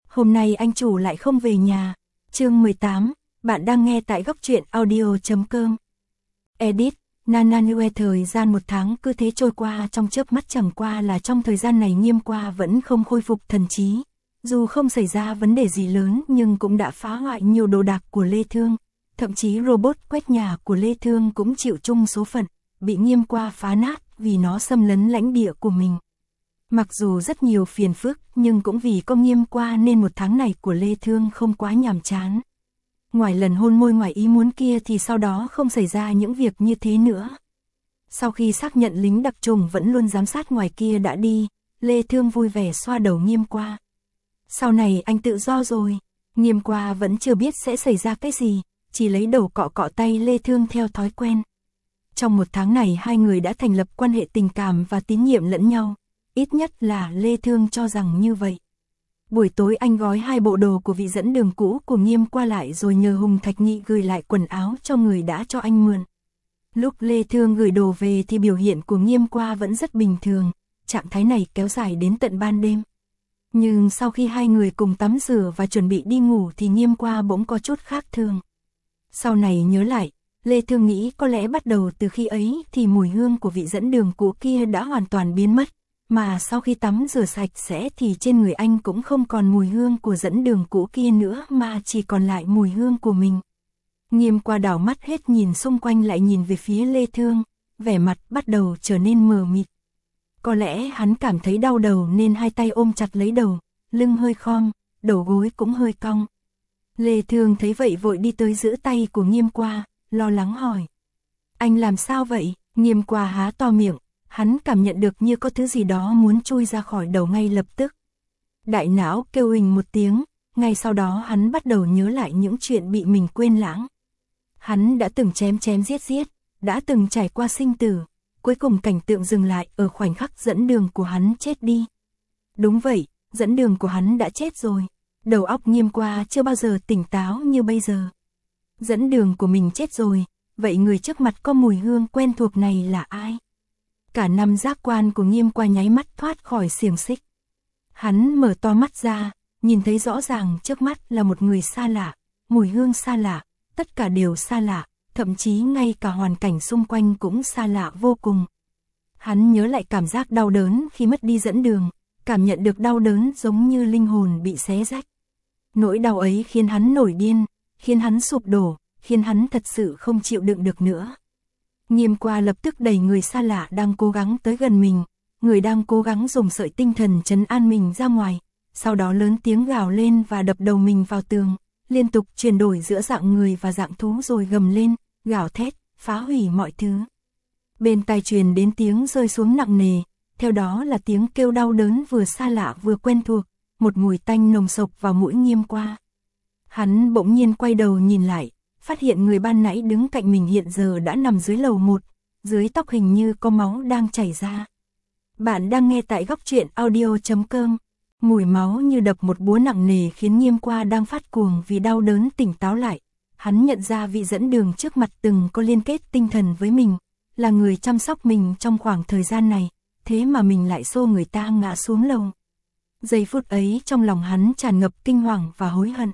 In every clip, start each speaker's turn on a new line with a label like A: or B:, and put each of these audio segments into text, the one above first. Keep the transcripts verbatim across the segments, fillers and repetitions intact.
A: hôm nay anh chủ lại không về nhà. Chương mười tám, bạn đang nghe tại góc truyện audio chấm com. Edit, Nana Nue. Thời gian một tháng cứ thế trôi qua trong chớp mắt, chẳng qua là trong thời gian này Nghiêm Qua vẫn không khôi phục thần trí. Dù không xảy ra vấn đề gì lớn nhưng cũng đã phá hoại nhiều đồ đạc của Lê Thương. Thậm chí robot quét nhà của Lê Thương cũng chịu chung số phận, bị Nghiêm Qua phá nát vì nó xâm lấn lãnh địa của mình. Mặc dù rất nhiều phiền phức nhưng cũng vì có Nghiêm Qua nên một tháng này của Lê Thương không quá nhàm chán. Ngoài lần hôn môi ngoài ý muốn kia thì sau đó không xảy ra những việc như thế nữa. Sau khi xác nhận lính đặc trùng vẫn luôn giám sát ngoài kia đã đi, Lê Thương vui vẻ xoa đầu Nghiêm Qua. Sau này anh tự do rồi. Nghiêm Qua vẫn chưa biết sẽ xảy ra cái gì, chỉ lấy đầu cọ cọ tay Lê Thương theo thói quen. Trong một tháng này hai người đã thành lập quan hệ tình cảm và tín nhiệm lẫn nhau, ít nhất là Lê Thương cho rằng như vậy. Buổi tối anh gói hai bộ đồ của vị dẫn đường cũ của Nghiêm Qua lại rồi nhờ Hùng Thạch Nghị gửi lại quần áo cho người đã cho anh mượn. Lúc Lê Thương gửi đồ về thì biểu hiện của Nghiêm Qua vẫn rất bình thường, trạng thái này kéo dài đến tận ban đêm. Nhưng sau khi hai người cùng tắm rửa và chuẩn bị đi ngủ thì Nghiêm Qua bỗng có chút khác thường. Sau này nhớ lại, Lê Thương nghĩ có lẽ bắt đầu từ khi ấy thì mùi hương của vị dẫn đường cũ kia đã hoàn toàn biến mất, mà sau khi tắm rửa sạch sẽ thì trên người anh cũng không còn mùi hương của dẫn đường cũ kia nữa mà chỉ còn lại mùi hương của mình. Nghiêm Qua đảo mắt hết nhìn xung quanh lại nhìn về phía Lê Thương, vẻ mặt bắt đầu trở nên mờ mịt. Có lẽ hắn cảm thấy đau đầu nên hai tay ôm chặt lấy đầu, lưng hơi khom, đầu gối cũng hơi cong. Lê Thương thấy vậy vội đi tới giữ tay của Nghiêm Qua, lo lắng hỏi. Anh làm sao vậy? Nghiêm Qua há to miệng, hắn cảm nhận được như có thứ gì đó muốn chui ra khỏi đầu ngay lập tức. Đại não kêu huỳnh một tiếng, ngay sau đó hắn bắt đầu nhớ lại những chuyện bị mình quên lãng. Hắn đã từng chém chém giết giết, đã từng trải qua sinh tử, cuối cùng cảnh tượng dừng lại ở khoảnh khắc dẫn đường của hắn chết đi. Đúng vậy, dẫn đường của hắn đã chết rồi. Đầu óc Nghiêm Qua chưa bao giờ tỉnh táo như bây giờ. Dẫn đường của mình chết rồi, vậy người trước mặt có mùi hương quen thuộc này là ai? Cả năm giác quan của Nghiêm Qua nháy mắt thoát khỏi xiềng xích. Hắn mở to mắt ra, nhìn thấy rõ ràng trước mắt là một người xa lạ, mùi hương xa lạ, tất cả đều xa lạ, thậm chí ngay cả hoàn cảnh xung quanh cũng xa lạ vô cùng. Hắn nhớ lại cảm giác đau đớn khi mất đi dẫn đường, cảm nhận được đau đớn giống như linh hồn bị xé rách. Nỗi đau ấy khiến hắn nổi điên, khiến hắn sụp đổ, khiến hắn thật sự không chịu đựng được nữa. Nghiêm Qua lập tức đẩy người xa lạ đang cố gắng tới gần mình, người đang cố gắng dùng sợi tinh thần trấn an mình ra ngoài, sau đó lớn tiếng gào lên và đập đầu mình vào tường, liên tục chuyển đổi giữa dạng người và dạng thú rồi gầm lên, gào thét, phá hủy mọi thứ. Bên tai truyền đến tiếng rơi xuống nặng nề, theo đó là tiếng kêu đau đớn vừa xa lạ vừa quen thuộc, một mùi tanh nồng sộc vào mũi Nghiêm Qua. Hắn bỗng nhiên quay đầu nhìn lại, phát hiện người ban nãy đứng cạnh mình hiện giờ đã nằm dưới lầu một, dưới tóc hình như có máu đang chảy ra. Bạn đang nghe tại góc truyện audio chấm com. Mùi máu như đập một búa nặng nề khiến Nghiêm Qua đang phát cuồng vì đau đớn tỉnh táo lại. Hắn nhận ra vị dẫn đường trước mặt từng có liên kết tinh thần với mình, là người chăm sóc mình trong khoảng thời gian này, thế mà mình lại xô người ta ngã xuống lầu. Giây phút ấy trong lòng hắn tràn ngập kinh hoàng và hối hận.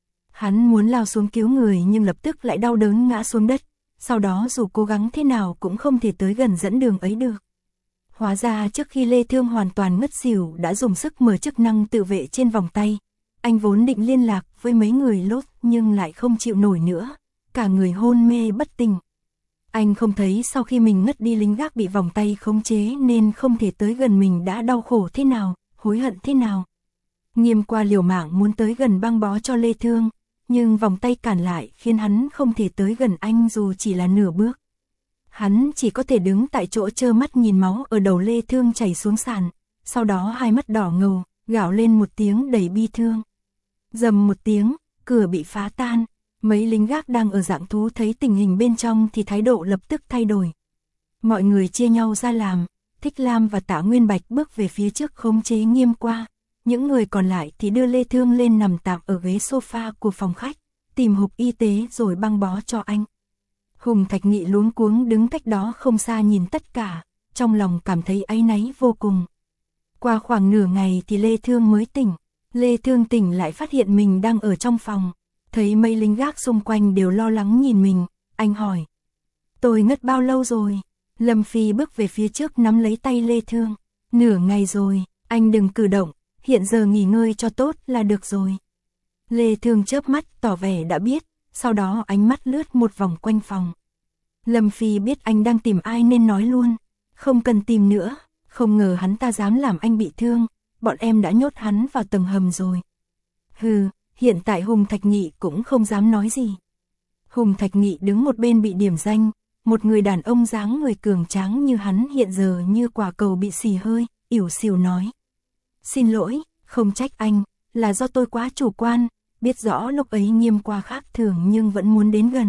A: Hắn muốn lao xuống cứu người nhưng lập tức lại đau đớn ngã xuống đất, sau đó dù cố gắng thế nào cũng không thể tới gần dẫn đường ấy được. Hóa ra trước khi Lê Thương hoàn toàn ngất xỉu đã dùng sức mở chức năng tự vệ trên vòng tay. Anh vốn định liên lạc với mấy người lốt nhưng lại không chịu nổi nữa, cả người hôn mê bất tỉnh. Anh không thấy sau khi mình ngất đi lính gác bị vòng tay khống chế nên không thể tới gần mình đã đau khổ thế nào, hối hận thế nào. Nghiêm Qua liều mạng muốn tới gần băng bó cho Lê Thương, nhưng vòng tay cản lại khiến hắn không thể tới gần anh dù chỉ là nửa bước. Hắn chỉ có thể đứng tại chỗ trơ mắt nhìn máu ở đầu Lê Thương chảy xuống sàn, sau đó hai mắt đỏ ngầu, gào lên một tiếng đầy bi thương. Rầm một tiếng, cửa bị phá tan, mấy lính gác đang ở dạng thú thấy tình hình bên trong thì thái độ lập tức thay đổi. Mọi người chia nhau ra làm, Thích Lam và Tạ Nguyên Bạch bước về phía trước khống chế Nghiêm Qua, những người còn lại thì đưa Lê Thương lên nằm tạm ở ghế sofa của phòng khách, tìm hộp y tế rồi băng bó cho anh. Hùng Thạch Nghị luống cuống đứng cách đó không xa nhìn tất cả, trong lòng cảm thấy áy náy vô cùng. Qua khoảng nửa ngày thì Lê Thương mới tỉnh. Lê Thương tỉnh lại phát hiện mình đang ở trong phòng, thấy mấy lính gác xung quanh đều lo lắng nhìn mình, anh hỏi. Tôi ngất bao lâu rồi? Lâm Phi bước về phía trước nắm lấy tay Lê Thương. Nửa ngày rồi, anh đừng cử động, hiện giờ nghỉ ngơi cho tốt là được rồi. Lê Thương chớp mắt tỏ vẻ đã biết, sau đó ánh mắt lướt một vòng quanh phòng. Lâm Phi biết anh đang tìm ai nên nói luôn. Không cần tìm nữa, không ngờ hắn ta dám làm anh bị thương, bọn em đã nhốt hắn vào tầng hầm rồi. Hừ, hiện tại Hùng Thạch Nghị cũng không dám nói gì. Hùng Thạch Nghị đứng một bên bị điểm danh, một người đàn ông dáng người cường tráng như hắn hiện giờ như quả cầu bị xì hơi, ỉu xìu nói. Xin lỗi, không trách anh, là do tôi quá chủ quan, biết rõ lúc ấy Nghiêm Qua khác thường nhưng vẫn muốn đến gần.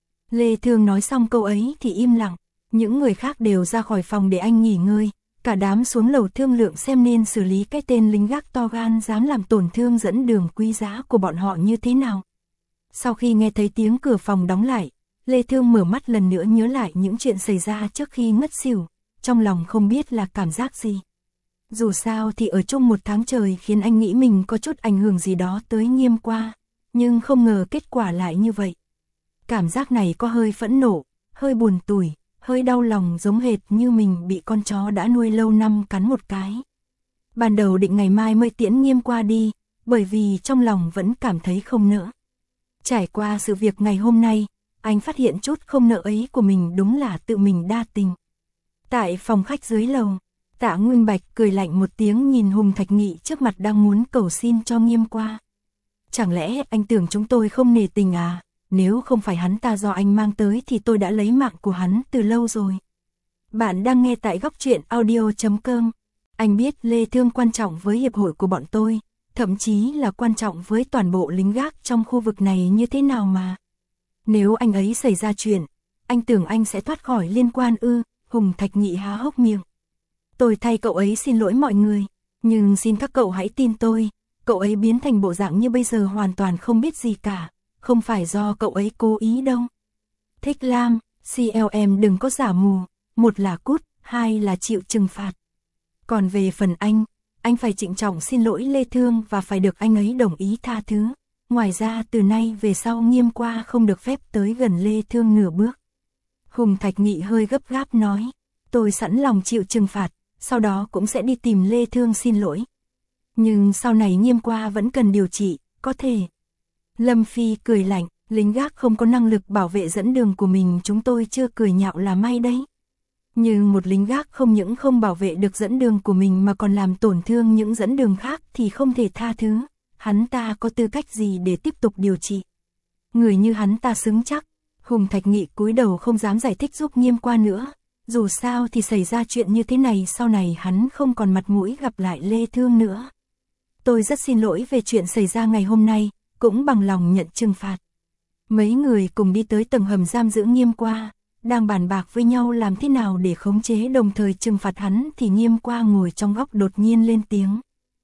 A: Lê Thương nói xong câu ấy thì im lặng, những người khác đều ra khỏi phòng để anh nghỉ ngơi, cả đám xuống lầu thương lượng xem nên xử lý cái tên lính gác to gan dám làm tổn thương dẫn đường quý giá của bọn họ như thế nào. Sau khi nghe thấy tiếng cửa phòng đóng lại, Lê Thương mở mắt lần nữa nhớ lại những chuyện xảy ra trước khi ngất xỉu, trong lòng không biết là cảm giác gì. Dù sao thì ở chung một tháng trời khiến anh nghĩ mình có chút ảnh hưởng gì đó tới Nghiêm Qua, nhưng không ngờ kết quả lại như vậy. Cảm giác này có hơi phẫn nộ, hơi buồn tủi, hơi đau lòng giống hệt như mình bị con chó đã nuôi lâu năm cắn một cái. Ban đầu định ngày mai mới tiễn Nghiêm Qua đi, bởi vì trong lòng vẫn cảm thấy không nỡ. Trải qua sự việc ngày hôm nay, anh phát hiện chút không nỡ ấy của mình đúng là tự mình đa tình. Tại phòng khách dưới lầu, Tạ Nguyên Bạch cười lạnh một tiếng nhìn Hùng Thạch Nghị trước mặt đang muốn cầu xin cho Nghiêm Qua. Chẳng lẽ anh tưởng chúng tôi không nể tình à? Nếu không phải hắn ta do anh mang tới thì tôi đã lấy mạng của hắn từ lâu rồi. Bạn đang nghe tại góc truyện audio chấm com. Anh biết Lê Thương quan trọng với hiệp hội của bọn tôi, thậm chí là quan trọng với toàn bộ lính gác trong khu vực này như thế nào mà. Nếu anh ấy xảy ra chuyện, anh tưởng anh sẽ thoát khỏi liên quan ư? Hùng Thạch Nghị há hốc miệng. Tôi thay cậu ấy xin lỗi mọi người, nhưng xin các cậu hãy tin tôi, cậu ấy biến thành bộ dạng như bây giờ hoàn toàn không biết gì cả, không phải do cậu ấy cố ý đâu. Thích Lam, xê lờ em đừng có giả mù, một là cút, hai là chịu trừng phạt. Còn về phần anh, anh phải trịnh trọng xin lỗi Lê Thương và phải được anh ấy đồng ý tha thứ. Ngoài ra từ nay về sau Nghiêm Qua không được phép tới gần Lê Thương nửa bước. Hùng Thạch Nghị hơi gấp gáp nói, tôi sẵn lòng chịu trừng phạt, sau đó cũng sẽ đi tìm Lê Thương xin lỗi. Nhưng sau này Nghiêm Qua vẫn cần điều trị, có thể. Lâm Phi cười lạnh, lính gác không có năng lực bảo vệ dẫn đường của mình chúng tôi chưa cười nhạo là may đấy. Nhưng một lính gác không những không bảo vệ được dẫn đường của mình mà còn làm tổn thương những dẫn đường khác thì không thể tha thứ. Hắn ta có tư cách gì để tiếp tục điều trị? Người như hắn ta xứng chắc. Hùng Thạch Nghị cúi đầu không dám giải thích giúp Nghiêm Qua nữa. Dù sao thì xảy ra chuyện như thế này sau này hắn không còn mặt mũi gặp lại Lê Thương nữa. Tôi rất xin lỗi về chuyện xảy ra ngày hôm nay, cũng bằng lòng nhận trừng phạt. Mấy người cùng đi tới tầng hầm giam giữ Nghiêm Qua, đang bàn bạc với nhau làm thế nào để khống chế đồng thời trừng phạt hắn thì Nghiêm Qua ngồi trong góc đột nhiên lên tiếng.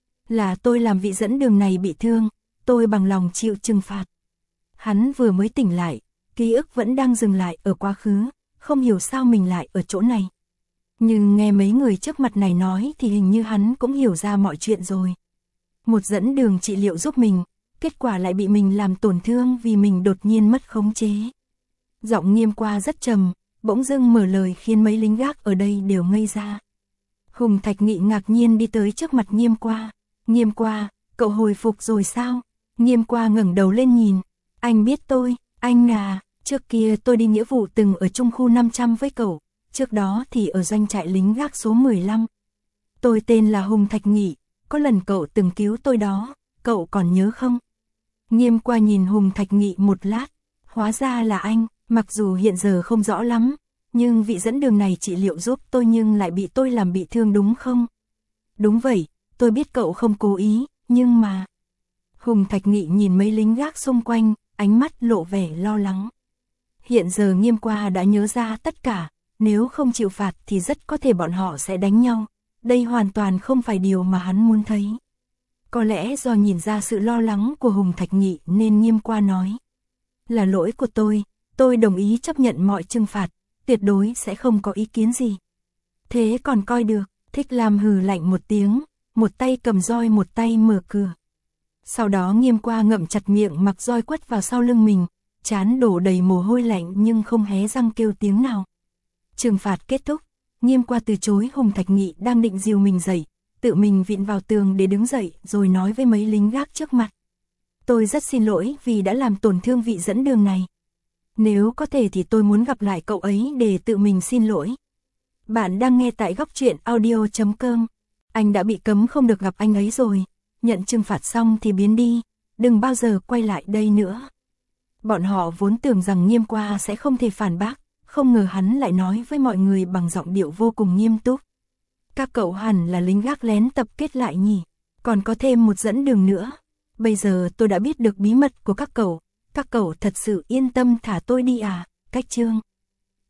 A: Là tôi làm vị dẫn đường này bị thương, tôi bằng lòng chịu trừng phạt. Hắn vừa mới tỉnh lại, ký ức vẫn đang dừng lại ở quá khứ, không hiểu sao mình lại ở chỗ này. Nhưng nghe mấy người trước mặt này nói thì hình như hắn cũng hiểu ra mọi chuyện rồi. Một dẫn đường trị liệu giúp mình, kết quả lại bị mình làm tổn thương vì mình đột nhiên mất khống chế. Giọng Nghiêm Qua rất trầm, bỗng dưng mở lời khiến mấy lính gác ở đây đều ngây ra. Hùng Thạch Nghị ngạc nhiên đi tới trước mặt Nghiêm Qua. Nghiêm Qua, cậu hồi phục rồi sao? Nghiêm Qua ngẩng đầu lên nhìn. Anh biết tôi, anh à, trước kia tôi đi nghĩa vụ từng ở trung khu năm trăm với cậu, trước đó thì ở doanh trại lính gác số mười lăm. Tôi tên là Hùng Thạch Nghị, có lần cậu từng cứu tôi đó, cậu còn nhớ không? Nghiêm Qua nhìn Hùng Thạch Nghị một lát, hóa ra là anh, mặc dù hiện giờ không rõ lắm, nhưng vị dẫn đường này trị liệu giúp tôi nhưng lại bị tôi làm bị thương đúng không? Đúng vậy, tôi biết cậu không cố ý, nhưng mà... Hùng Thạch Nghị nhìn mấy lính gác xung quanh, ánh mắt lộ vẻ lo lắng. Hiện giờ Nghiêm Qua đã nhớ ra tất cả, nếu không chịu phạt thì rất có thể bọn họ sẽ đánh nhau. Đây hoàn toàn không phải điều mà hắn muốn thấy. Có lẽ do nhìn ra sự lo lắng của Hùng Thạch Nghị nên Nghiêm Qua nói. Là lỗi của tôi, tôi đồng ý chấp nhận mọi trừng phạt, tuyệt đối sẽ không có ý kiến gì. Thế còn coi được, Thích Lam hừ lạnh một tiếng, một tay cầm roi một tay mở cửa. Sau đó Nghiêm Qua ngậm chặt miệng mặc roi quất vào sau lưng mình, trán đổ đầy mồ hôi lạnh nhưng không hé răng kêu tiếng nào. Trừng phạt kết thúc, Nghiêm Qua từ chối Hùng Thạch Nghị đang định dìu mình dậy, tự mình vịn vào tường để đứng dậy rồi nói với mấy lính gác trước mặt. Tôi rất xin lỗi vì đã làm tổn thương vị dẫn đường này. Nếu có thể thì tôi muốn gặp lại cậu ấy để tự mình xin lỗi. Bạn đang nghe tại góc truyện audio chấm com. Anh đã bị cấm không được gặp anh ấy rồi. Nhận trừng phạt xong thì biến đi, đừng bao giờ quay lại đây nữa. Bọn họ vốn tưởng rằng Nghiêm Qua sẽ không thể phản bác, không ngờ hắn lại nói với mọi người bằng giọng điệu vô cùng nghiêm túc. Các cậu hẳn là lính gác lén tập kết lại nhỉ, còn có thêm một dẫn đường nữa. Bây giờ tôi đã biết được bí mật của các cậu, các cậu thật sự yên tâm thả tôi đi à, Cách Trương.